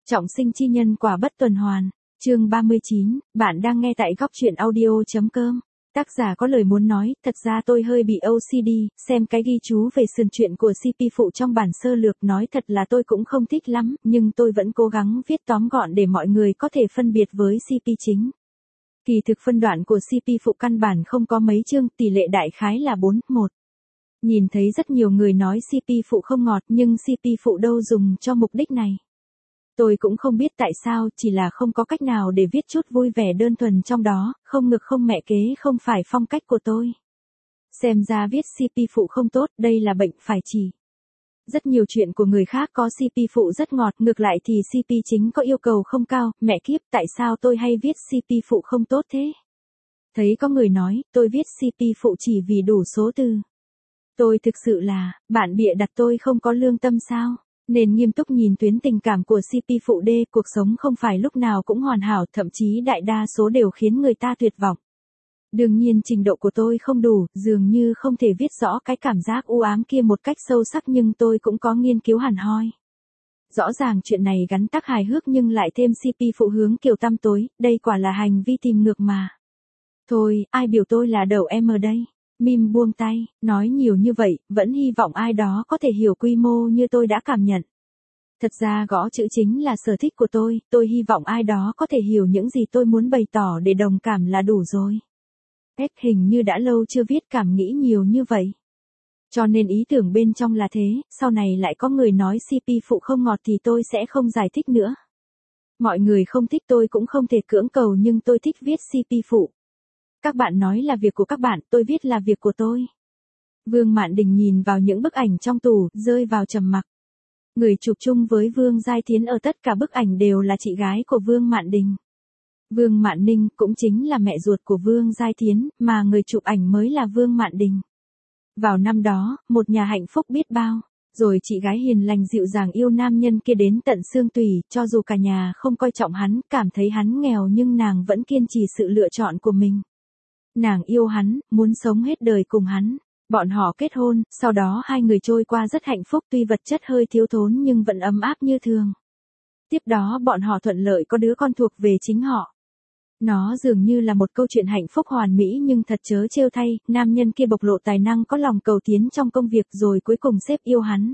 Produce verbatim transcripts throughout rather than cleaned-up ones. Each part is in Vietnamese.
Trọng sinh chi nhân quả bất tuần hoàn. Chương ba mươi chín, bạn đang nghe tại góc truyện audio.com. Tác giả có lời muốn nói, thật ra tôi hơi bị ô xê đê, xem cái ghi chú về sườn truyện của xê pê phụ trong bản sơ lược nói thật là tôi cũng không thích lắm, nhưng tôi vẫn cố gắng viết tóm gọn để mọi người có thể phân biệt với xê pê chính. Kỳ thực phân đoạn của xê pê phụ căn bản không có mấy chương, tỷ lệ đại khái là bốn một. Nhìn thấy rất nhiều người nói xê pê phụ không ngọt nhưng xê pê phụ đâu dùng cho mục đích này. Tôi cũng không biết tại sao, chỉ là không có cách nào để viết chút vui vẻ đơn thuần trong đó, không ngực không mẹ kế không phải phong cách của tôi. Xem ra viết xê pê phụ không tốt, đây là bệnh phải trị. Rất nhiều chuyện của người khác có xê pê phụ rất ngọt, ngược lại thì xê pê chính có yêu cầu không cao, mẹ kiếp tại sao tôi hay viết xê pê phụ không tốt thế? Thấy có người nói, tôi viết xê pê phụ chỉ vì đủ số từ. Tôi thực sự là, bạn bịa đặt tôi không có lương tâm sao? Nên nghiêm túc nhìn tuyến tình cảm của xê pê phụ D, cuộc sống không phải lúc nào cũng hoàn hảo, thậm chí đại đa số đều khiến người ta tuyệt vọng. Đương nhiên trình độ của tôi không đủ, dường như không thể viết rõ cái cảm giác u ám kia một cách sâu sắc nhưng tôi cũng có nghiên cứu hẳn hoi. Rõ ràng chuyện này gắn tắc hài hước nhưng lại thêm xê pê phụ hướng kiểu tăm tối, đây quả là hành vi tìm ngược mà. Thôi, ai biểu tôi là đầu em ở đây? Mim buông tay, nói nhiều như vậy, vẫn hy vọng ai đó có thể hiểu quy mô như tôi đã cảm nhận. Thật ra gõ chữ chính là sở thích của tôi, tôi hy vọng ai đó có thể hiểu những gì tôi muốn bày tỏ để đồng cảm là đủ rồi. Ếch hình như đã lâu chưa viết cảm nghĩ nhiều như vậy. Cho nên ý tưởng bên trong là thế, sau này lại có người nói xê pê phụ không ngọt thì tôi sẽ không giải thích nữa. Mọi người không thích tôi cũng không thể cưỡng cầu nhưng tôi thích viết xê pê phụ. Các bạn nói là việc của các bạn, tôi viết là việc của tôi. Vương Mạn Đình nhìn vào những bức ảnh trong tủ, rơi vào trầm mặc. Người chụp chung với Vương Giai Thiến ở tất cả bức ảnh đều là chị gái của Vương Mạn Đình. Vương Mạn Ninh cũng chính là mẹ ruột của Vương Giai Thiến, mà người chụp ảnh mới là Vương Mạn Đình. Vào năm đó, một nhà hạnh phúc biết bao, rồi chị gái hiền lành dịu dàng yêu nam nhân kia đến tận xương tủy, cho dù cả nhà không coi trọng hắn, cảm thấy hắn nghèo nhưng nàng vẫn kiên trì sự lựa chọn của mình. Nàng yêu hắn, muốn sống hết đời cùng hắn. Bọn họ kết hôn, sau đó hai người trôi qua rất hạnh phúc tuy vật chất hơi thiếu thốn nhưng vẫn ấm áp như thường. Tiếp đó bọn họ thuận lợi có đứa con thuộc về chính họ. Nó dường như là một câu chuyện hạnh phúc hoàn mỹ nhưng thật chớ trêu thay, nam nhân kia bộc lộ tài năng có lòng cầu tiến trong công việc rồi cuối cùng sếp yêu hắn.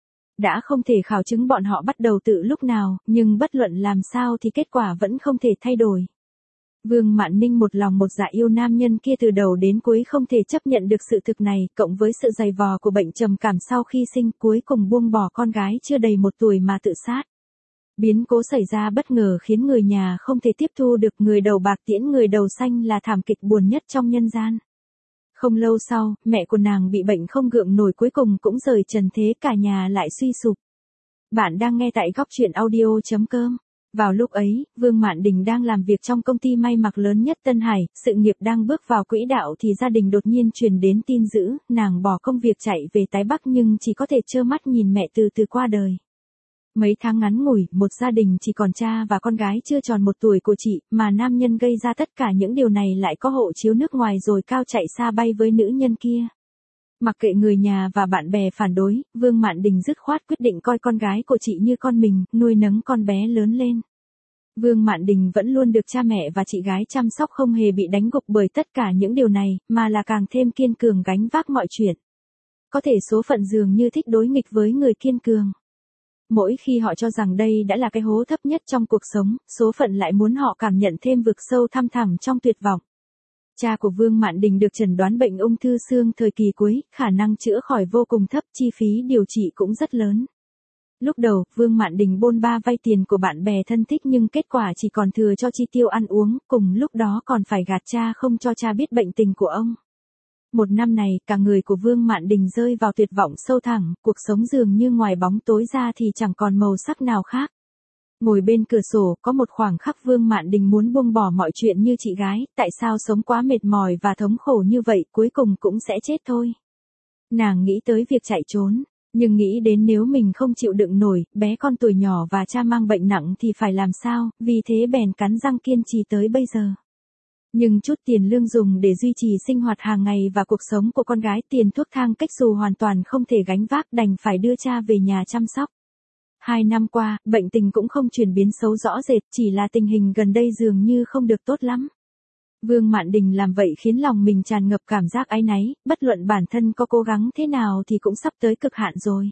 Đã không thể khảo chứng bọn họ bắt đầu từ lúc nào, nhưng bất luận làm sao thì kết quả vẫn không thể thay đổi. Vương Mạn Ninh một lòng một dạ yêu nam nhân kia từ đầu đến cuối không thể chấp nhận được sự thực này, cộng với sự dày vò của bệnh trầm cảm sau khi sinh, cuối cùng buông bỏ con gái chưa đầy một tuổi mà tự sát. Biến cố xảy ra bất ngờ khiến người nhà không thể tiếp thu được, người đầu bạc tiễn người đầu xanh là thảm kịch buồn nhất trong nhân gian. Không lâu sau, mẹ của nàng bị bệnh không gượng nổi cuối cùng cũng rời trần thế, cả nhà lại suy sụp. Bạn đang nghe tại góc truyện audio.com. Vào lúc ấy, Vương Mạn Đình đang làm việc trong công ty may mặc lớn nhất Tân Hải, sự nghiệp đang bước vào quỹ đạo thì gia đình đột nhiên truyền đến tin dữ, nàng bỏ công việc chạy về Tái Bắc nhưng chỉ có thể trơ mắt nhìn mẹ từ từ qua đời. Mấy tháng ngắn ngủi, một gia đình chỉ còn cha và con gái chưa tròn một tuổi của chị, mà nam nhân gây ra tất cả những điều này lại có hộ chiếu nước ngoài rồi cao chạy xa bay với nữ nhân kia. Mặc kệ người nhà và bạn bè phản đối, Vương Mạn Đình dứt khoát quyết định coi con gái của chị như con mình, nuôi nấng con bé lớn lên. Vương Mạn Đình vẫn luôn được cha mẹ và chị gái chăm sóc, không hề bị đánh gục bởi tất cả những điều này, mà là càng thêm kiên cường gánh vác mọi chuyện. Có thể số phận dường như thích đối nghịch với người kiên cường. Mỗi khi họ cho rằng đây đã là cái hố thấp nhất trong cuộc sống, số phận lại muốn họ cảm nhận thêm vực sâu thăm thẳm trong tuyệt vọng. Cha của Vương Mạn Đình được chẩn đoán bệnh ung thư xương thời kỳ cuối, khả năng chữa khỏi vô cùng thấp, chi phí điều trị cũng rất lớn. Lúc đầu, Vương Mạn Đình bôn ba vay tiền của bạn bè thân thích nhưng kết quả chỉ còn thừa cho chi tiêu ăn uống, cùng lúc đó còn phải gạt cha không cho cha biết bệnh tình của ông. Một năm này, cả người của Vương Mạn Đình rơi vào tuyệt vọng sâu thẳm, cuộc sống dường như ngoài bóng tối ra thì chẳng còn màu sắc nào khác. Ngồi bên cửa sổ, có một khoảng khắc Vương Mạn Đình muốn buông bỏ mọi chuyện như chị gái, tại sao sống quá mệt mỏi và thống khổ như vậy, cuối cùng cũng sẽ chết thôi. Nàng nghĩ tới việc chạy trốn, nhưng nghĩ đến nếu mình không chịu đựng nổi, bé con tuổi nhỏ và cha mang bệnh nặng thì phải làm sao, vì thế bèn cắn răng kiên trì tới bây giờ. Nhưng chút tiền lương dùng để duy trì sinh hoạt hàng ngày và cuộc sống của con gái, tiền thuốc thang cách xù hoàn toàn không thể gánh vác, đành phải đưa cha về nhà chăm sóc. Hai năm qua, bệnh tình cũng không chuyển biến xấu rõ rệt, chỉ là tình hình gần đây dường như không được tốt lắm. Vương Mạn Đình làm vậy khiến lòng mình tràn ngập cảm giác áy náy, bất luận bản thân có cố gắng thế nào thì cũng sắp tới cực hạn rồi.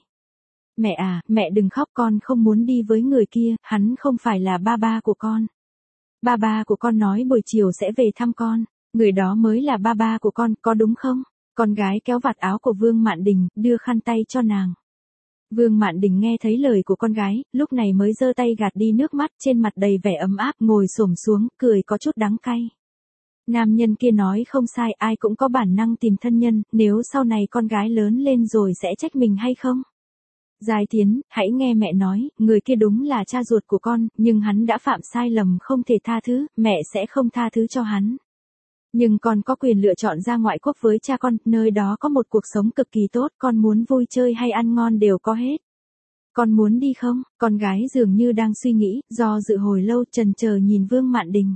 Mẹ à, mẹ đừng khóc, con không muốn đi với người kia, hắn không phải là ba ba của con. Ba ba của con nói buổi chiều sẽ về thăm con, người đó mới là ba ba của con, có đúng không? Con gái kéo vạt áo của Vương Mạn Đình, đưa khăn tay cho nàng. Vương Mạn Đình nghe thấy lời của con gái, lúc này mới giơ tay gạt đi nước mắt, trên mặt đầy vẻ ấm áp, ngồi xổm xuống, cười có chút đắng cay. Nam nhân kia nói không sai, ai cũng có bản năng tìm thân nhân, nếu sau này con gái lớn lên rồi sẽ trách mình hay không? Giai Tiến, hãy nghe mẹ nói, người kia đúng là cha ruột của con, nhưng hắn đã phạm sai lầm không thể tha thứ, mẹ sẽ không tha thứ cho hắn. Nhưng con có quyền lựa chọn ra ngoại quốc với cha con, nơi đó có một cuộc sống cực kỳ tốt, con muốn vui chơi hay ăn ngon đều có hết. Con muốn đi không? Con gái dường như đang suy nghĩ, do dự hồi lâu, chần chờ nhìn Vương Mạn Đình.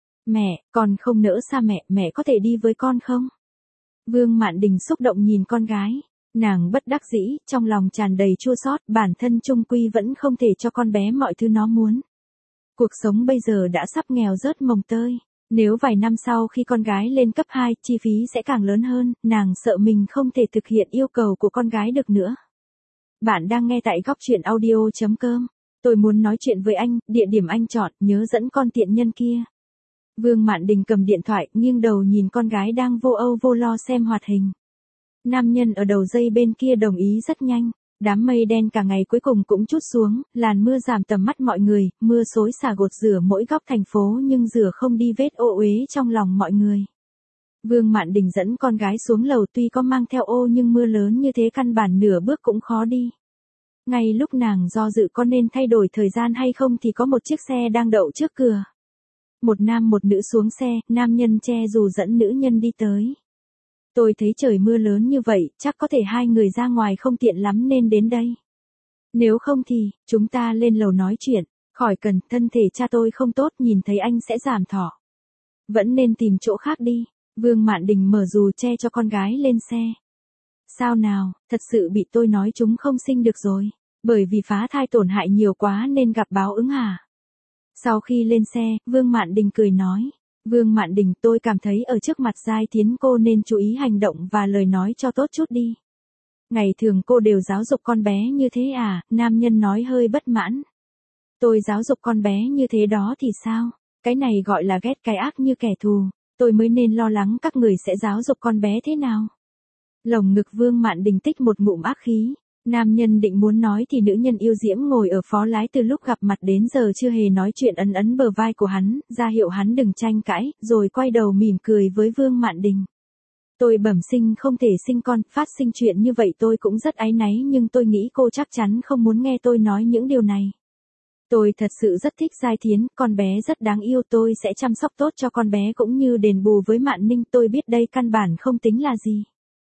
Mẹ, con không nỡ xa mẹ, mẹ có thể đi với con không? Vương Mạn Đình xúc động nhìn con gái. Nàng bất đắc dĩ, trong lòng tràn đầy chua xót, bản thân chung quy vẫn không thể cho con bé mọi thứ nó muốn. Cuộc sống bây giờ đã sắp nghèo rớt mồng tơi. Nếu vài năm sau khi con gái lên cấp hai, chi phí sẽ càng lớn hơn, nàng sợ mình không thể thực hiện yêu cầu của con gái được nữa. Bạn đang nghe tại góc truyện audio chấm com. Tôi muốn nói chuyện với anh, địa điểm anh chọn, nhớ dẫn con tiện nhân kia. Vương Mạn Đình cầm điện thoại, nghiêng đầu nhìn con gái đang vô âu vô lo xem hoạt hình. Nam nhân ở đầu dây bên kia đồng ý rất nhanh. Đám mây đen cả ngày cuối cùng cũng trút xuống, làn mưa giảm tầm mắt mọi người, mưa xối xả gột rửa mỗi góc thành phố nhưng rửa không đi vết ô uế trong lòng mọi người. Vương Mạn Đình dẫn con gái xuống lầu, tuy có mang theo ô nhưng mưa lớn như thế căn bản nửa bước cũng khó đi. Ngay lúc nàng do dự có nên thay đổi thời gian hay không thì có một chiếc xe đang đậu trước cửa. Một nam một nữ xuống xe, nam nhân che dù dẫn nữ nhân đi tới. Tôi thấy trời mưa lớn như vậy, chắc có thể hai người ra ngoài không tiện lắm nên đến đây. Nếu không thì, chúng ta lên lầu nói chuyện, khỏi cần, thân thể cha tôi không tốt, nhìn thấy anh sẽ giảm thọ. Vẫn nên tìm chỗ khác đi. Vương Mạn Đình mở dù che cho con gái lên xe. Sao nào, thật sự bị tôi nói chúng không sinh được rồi, bởi vì phá thai tổn hại nhiều quá nên gặp báo ứng hả? Sau khi lên xe, Vương Mạn Đình cười nói. Vương Mạn Đình, tôi cảm thấy ở trước mặt Giai Tiến cô nên chú ý hành động và lời nói cho tốt chút đi. Ngày thường cô đều giáo dục con bé như thế à? Nam nhân nói hơi bất mãn. Tôi giáo dục con bé như thế đó thì sao? Cái này gọi là ghét cái ác như kẻ thù. Tôi mới nên lo lắng các người sẽ giáo dục con bé thế nào. Lồng ngực Vương Mạn Đình tích một ngụm ác khí. Nam nhân định muốn nói thì nữ nhân yêu diễm ngồi ở phó lái từ lúc gặp mặt đến giờ chưa hề nói chuyện, ấn ấn bờ vai của hắn, ra hiệu hắn đừng tranh cãi, rồi quay đầu mỉm cười với Vương Mạn Đình. Tôi bẩm sinh không thể sinh con, phát sinh chuyện như vậy tôi cũng rất áy náy, nhưng tôi nghĩ cô chắc chắn không muốn nghe tôi nói những điều này. Tôi thật sự rất thích Giai Tiến, con bé rất đáng yêu, tôi sẽ chăm sóc tốt cho con bé cũng như đền bù với Mạn Ninh, tôi biết đây căn bản không tính là gì.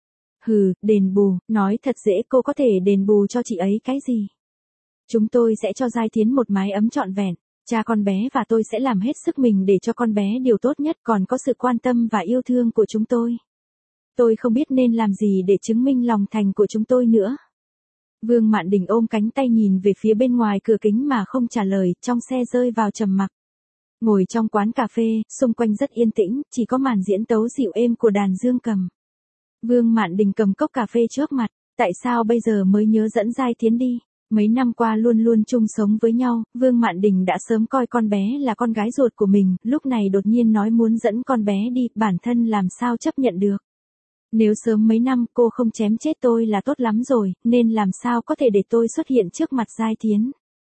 Hừ, đền bù, nói thật dễ, cô có thể đền bù cho chị ấy cái gì? Chúng tôi sẽ cho Giai Tiến một mái ấm trọn vẹn, cha con bé và tôi sẽ làm hết sức mình để cho con bé điều tốt nhất, còn có sự quan tâm và yêu thương của chúng tôi. Tôi không biết nên làm gì để chứng minh lòng thành của chúng tôi nữa. Vương Mạn Đình ôm cánh tay nhìn về phía bên ngoài cửa kính mà không trả lời, trong xe rơi vào trầm mặc. Ngồi trong quán cà phê, xung quanh rất yên tĩnh, chỉ có màn diễn tấu dịu êm của đàn dương cầm. Vương Mạn Đình cầm cốc cà phê trước mặt, tại sao bây giờ mới nhớ dẫn Giai Tiến đi? Mấy năm qua luôn luôn chung sống với nhau, Vương Mạn Đình đã sớm coi con bé là con gái ruột của mình, lúc này đột nhiên nói muốn dẫn con bé đi, bản thân làm sao chấp nhận được. Nếu sớm mấy năm cô không chém chết tôi là tốt lắm rồi, nên làm sao có thể để tôi xuất hiện trước mặt Giai Tiến.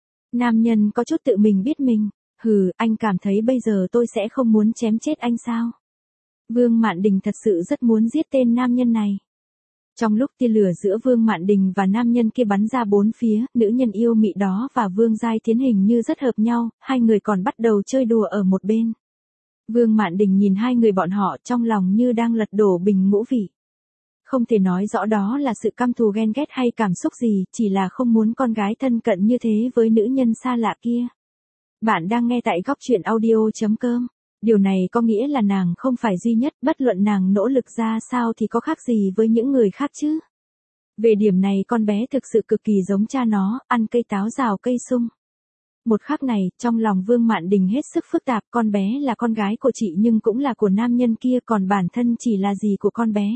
Nam nhân có chút tự mình biết mình, hừ, anh cảm thấy bây giờ tôi sẽ không muốn chém chết anh sao? Vương Mạn Đình thật sự rất muốn giết tên nam nhân này. Trong lúc tia lửa giữa Vương Mạn Đình và nam nhân kia bắn ra bốn phía, nữ nhân yêu mị đó và Vương Giai Tiến hình như rất hợp nhau, hai người còn bắt đầu chơi đùa ở một bên. Vương Mạn Đình nhìn hai người bọn họ trong lòng như đang lật đổ bình ngũ vị. Không thể nói rõ đó là sự căm thù ghen ghét hay cảm xúc gì, chỉ là không muốn con gái thân cận như thế với nữ nhân xa lạ kia. Bạn đang nghe tại góc truyện audio chấm com. Điều này có nghĩa là nàng không phải duy nhất, bất luận nàng nỗ lực ra sao thì có khác gì với những người khác chứ. Về điểm này con bé thực sự cực kỳ giống cha nó, ăn cây táo rào cây sung. Một khắc này, trong lòng Vương Mạn Đình hết sức phức tạp, con bé là con gái của chị nhưng cũng là của nam nhân kia, còn bản thân chỉ là gì của con bé.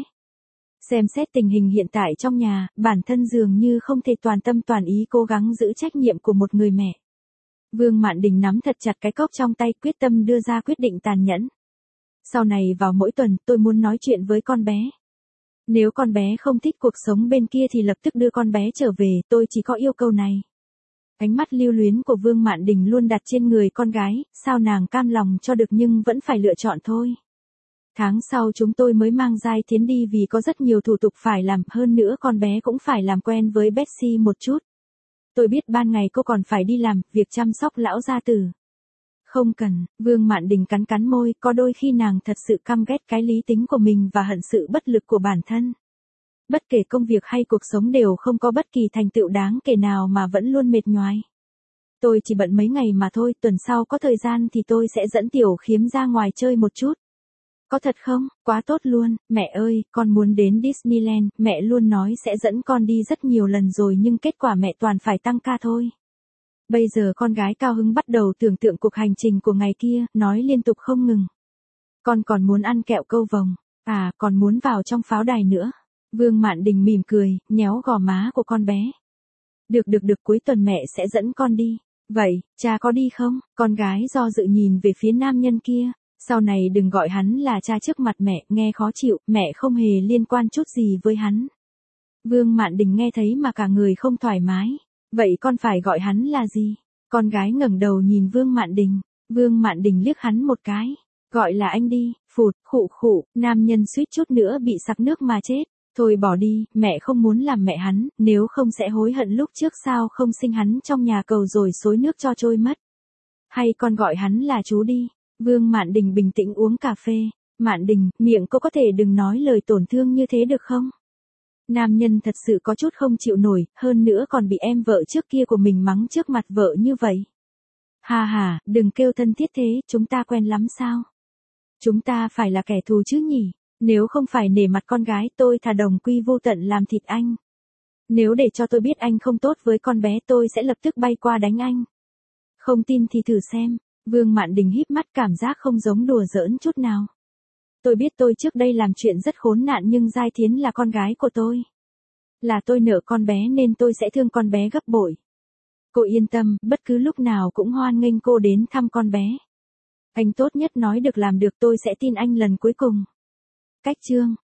Xem xét tình hình hiện tại trong nhà, bản thân dường như không thể toàn tâm toàn ý cố gắng giữ trách nhiệm của một người mẹ. Vương Mạn Đình nắm thật chặt cái cốc trong tay, quyết tâm đưa ra quyết định tàn nhẫn. Sau này vào mỗi tuần, tôi muốn nói chuyện với con bé. Nếu con bé không thích cuộc sống bên kia thì lập tức đưa con bé trở về, tôi chỉ có yêu cầu này. Ánh mắt lưu luyến của Vương Mạn Đình luôn đặt trên người con gái, sao nàng cam lòng cho được nhưng vẫn phải lựa chọn thôi. Tháng sau chúng tôi mới mang Giai Thiến đi vì có rất nhiều thủ tục phải làm, hơn nữa con bé cũng phải làm quen với Betsy một chút. Tôi biết ban ngày cô còn phải đi làm, việc chăm sóc lão gia tử. Không cần, Vương Mạn Đình cắn cắn môi, có đôi khi nàng thật sự căm ghét cái lý tính của mình và hận sự bất lực của bản thân. Bất kể công việc hay cuộc sống đều không có bất kỳ thành tựu đáng kể nào mà vẫn luôn mệt nhoài. Tôi chỉ bận mấy ngày mà thôi, tuần sau có thời gian thì tôi sẽ dẫn Tiểu Khiếm ra ngoài chơi một chút. Có thật không? Quá tốt luôn, mẹ ơi, con muốn đến Disneyland, mẹ luôn nói sẽ dẫn con đi rất nhiều lần rồi nhưng kết quả mẹ toàn phải tăng ca thôi. Bây giờ con gái cao hứng bắt đầu tưởng tượng cuộc hành trình của ngày kia, nói liên tục không ngừng. Con còn muốn ăn kẹo câu vồng, à, còn muốn vào trong pháo đài nữa. Vương Mạn Đình mỉm cười, nhéo gò má của con bé. Được được được, cuối tuần mẹ sẽ dẫn con đi. Vậy, cha có đi không? Con gái do dự nhìn về phía nam nhân kia. Sau này đừng gọi hắn là cha trước mặt mẹ, nghe khó chịu, mẹ không hề liên quan chút gì với hắn. Vương Mạn Đình nghe thấy mà cả người không thoải mái. Vậy con phải gọi hắn là gì? Con gái ngẩng đầu nhìn Vương Mạn Đình. Vương Mạn Đình liếc hắn một cái. Gọi là anh đi, phụt, khụ khụ, nam nhân suýt chút nữa bị sặc nước mà chết. Thôi bỏ đi, mẹ không muốn làm mẹ hắn, nếu không sẽ hối hận lúc trước sao không sinh hắn trong nhà cầu rồi xối nước cho trôi mất. Hay con gọi hắn là chú đi. Vương Mạn Đình bình tĩnh uống cà phê. Mạn Đình, miệng cô có thể đừng nói lời tổn thương như thế được không? Nam nhân thật sự có chút không chịu nổi, hơn nữa còn bị em vợ trước kia của mình mắng trước mặt vợ như vậy. Hà hà, đừng kêu thân thiết thế, chúng ta quen lắm sao? Chúng ta phải là kẻ thù chứ nhỉ? Nếu không phải nể mặt con gái tôi thà đồng quy vô tận làm thịt anh. Nếu để cho tôi biết anh không tốt với con bé tôi sẽ lập tức bay qua đánh anh. Không tin thì thử xem. Vương Mạn Đình híp mắt, cảm giác không giống đùa giỡn chút nào. Tôi biết tôi trước đây làm chuyện rất khốn nạn nhưng Giai Thiến là con gái của tôi. Là tôi nợ con bé nên tôi sẽ thương con bé gấp bội. Cô yên tâm, bất cứ lúc nào cũng hoan nghênh cô đến thăm con bé. Anh tốt nhất nói được làm được, tôi sẽ tin anh lần cuối cùng. Cách chương